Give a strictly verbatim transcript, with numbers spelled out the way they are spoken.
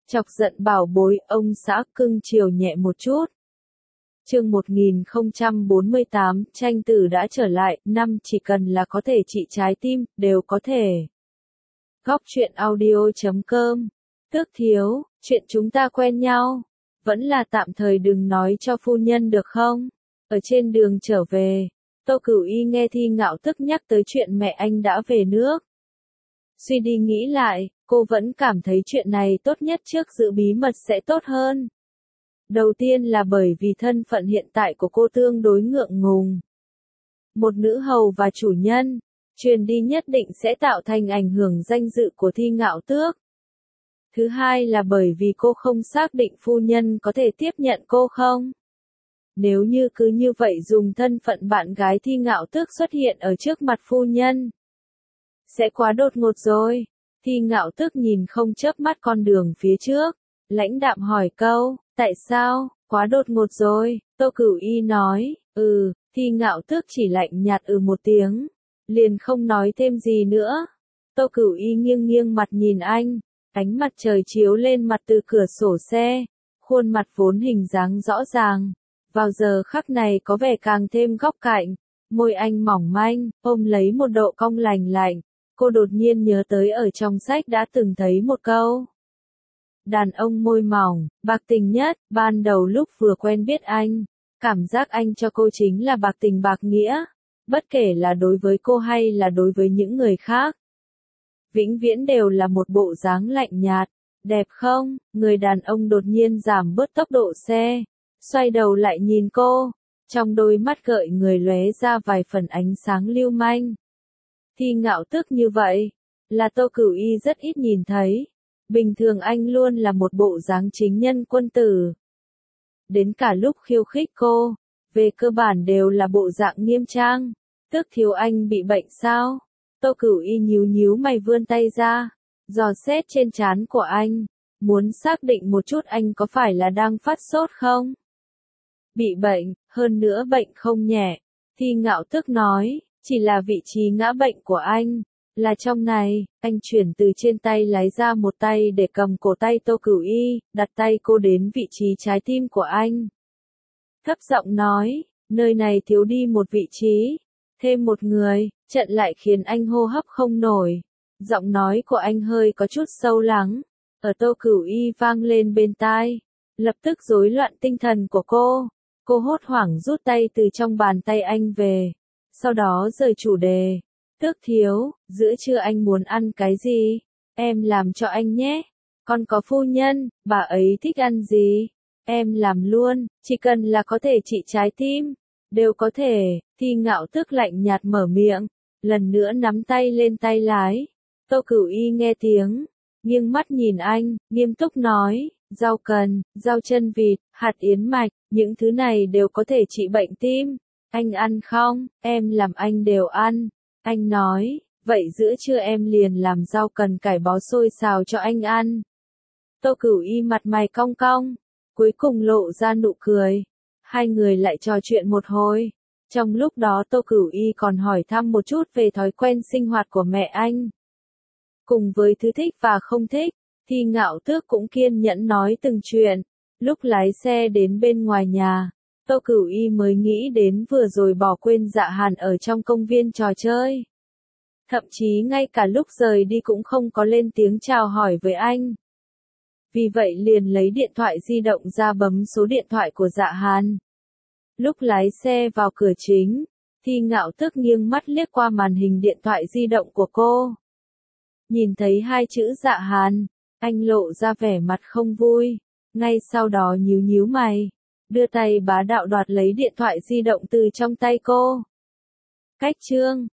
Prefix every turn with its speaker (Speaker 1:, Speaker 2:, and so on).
Speaker 1: Chọc giận bảo bối, ông xã cưng chiều nhẹ một chút. Chương một nghìn không trăm bốn mươi tám, tranh tử đã trở lại, năm chỉ cần là có thể trị trái tim, đều có thể. Góc truyện audio chấm com. Tước thiếu, chuyện chúng ta quen nhau. Vẫn là tạm thời đừng nói cho phu nhân được không? Ở trên đường trở về, Tô Cửu Y nghe Thi Ngạo Tức nhắc tới chuyện mẹ anh đã về nước. Suy đi nghĩ lại, cô vẫn cảm thấy chuyện này tốt nhất trước giữ bí mật sẽ tốt hơn. Đầu tiên là bởi vì thân phận hiện tại của cô tương đối ngượng ngùng. Một nữ hầu và chủ nhân, truyền đi nhất định sẽ tạo thành ảnh hưởng danh dự của Thi Ngạo Tước. Thứ hai là bởi vì cô không xác định phu nhân có thể tiếp nhận cô không. Nếu như cứ như vậy dùng thân phận bạn gái Thi Ngạo Tước xuất hiện ở trước mặt phu nhân, sẽ quá đột ngột rồi. Thi Ngạo Tước nhìn không chớp mắt con đường phía trước, lãnh đạm hỏi câu, tại sao, quá đột ngột rồi, Tô Cửu Y nói, ừ, Thi Ngạo Tước chỉ lạnh nhạt ừ một tiếng, liền không nói thêm gì nữa. Tô Cửu Y nghiêng nghiêng mặt nhìn anh, ánh mặt trời chiếu lên mặt từ cửa sổ xe, khuôn mặt vốn hình dáng rõ ràng, vào giờ khắc này có vẻ càng thêm góc cạnh, môi anh mỏng manh, ôm lấy một độ cong lành lạnh. Cô đột nhiên nhớ tới ở trong sách đã từng thấy một câu. Đàn ông môi mỏng, bạc tình nhất, ban đầu lúc vừa quen biết anh, cảm giác anh cho cô chính là bạc tình bạc nghĩa, bất kể là đối với cô hay là đối với những người khác. Vĩnh viễn đều là một bộ dáng lạnh nhạt, đẹp không, người đàn ông đột nhiên giảm bớt tốc độ xe, xoay đầu lại nhìn cô, trong đôi mắt gợi người lóe ra vài phần ánh sáng lưu manh. Thi Ngạo Tước như vậy, là Tô Cửu Y rất ít nhìn thấy. Bình thường anh luôn là một bộ dáng chính nhân quân tử. Đến cả lúc khiêu khích cô, về cơ bản đều là bộ dạng nghiêm trang. Tước thiếu anh bị bệnh sao? Tô Cửu Y nhíu nhíu mày vươn tay ra, dò xét trên trán của anh, muốn xác định một chút anh có phải là đang phát sốt không? Bị bệnh, hơn nữa bệnh không nhẹ. Thi Ngạo Tước nói. Chỉ là vị trí ngã bệnh của anh, là trong này, anh chuyển từ trên tay lấy ra một tay để cầm cổ tay Tô Cửu Y, đặt tay cô đến vị trí trái tim của anh. Thấp giọng nói, nơi này thiếu đi một vị trí, thêm một người, trận lại khiến anh hô hấp không nổi. Giọng nói của anh hơi có chút sâu lắng, ở Tô Cửu Y vang lên bên tai, lập tức rối loạn tinh thần của cô. Cô hốt hoảng rút tay từ trong bàn tay anh về. Sau đó rời chủ đề, Tước thiếu, giữa trưa anh muốn ăn cái gì? Em làm cho anh nhé. Còn có phu nhân, bà ấy thích ăn gì? Em làm luôn, chỉ cần là có thể trị trái tim, đều có thể. Thi Ngạo Tước lạnh nhạt mở miệng, lần nữa nắm tay lên tay lái. Tô Cửu Y nghe tiếng, nghiêng mắt nhìn anh, nghiêm túc nói, rau cần, rau chân vịt, hạt yến mạch, những thứ này đều có thể trị bệnh tim. Anh ăn không? Em làm anh đều ăn. Anh nói, vậy giữa trưa em liền làm rau cần cải bó xôi xào cho anh ăn. Tô Cửu Y mặt mày cong cong, cuối cùng lộ ra nụ cười. Hai người lại trò chuyện một hồi. Trong lúc đó Tô Cửu Y còn hỏi thăm một chút về thói quen sinh hoạt của mẹ anh. Cùng với thứ thích và không thích, Thi Ngạo Tước cũng kiên nhẫn nói từng chuyện. Lúc lái xe đến bên ngoài nhà, Tô Cửu Y mới nghĩ đến vừa rồi bỏ quên Dạ Hàn ở trong công viên trò chơi. Thậm chí ngay cả lúc rời đi cũng không có lên tiếng chào hỏi với anh. Vì vậy liền lấy điện thoại di động ra bấm số điện thoại của Dạ Hàn. Lúc lái xe vào cửa chính, Thi Ngạo Tước nghiêng mắt liếc qua màn hình điện thoại di động của cô. Nhìn thấy hai chữ Dạ Hàn, anh lộ ra vẻ mặt không vui, ngay sau đó nhíu nhíu mày. Đưa tay bá đạo đoạt lấy điện thoại di động từ trong tay cô. Cách chương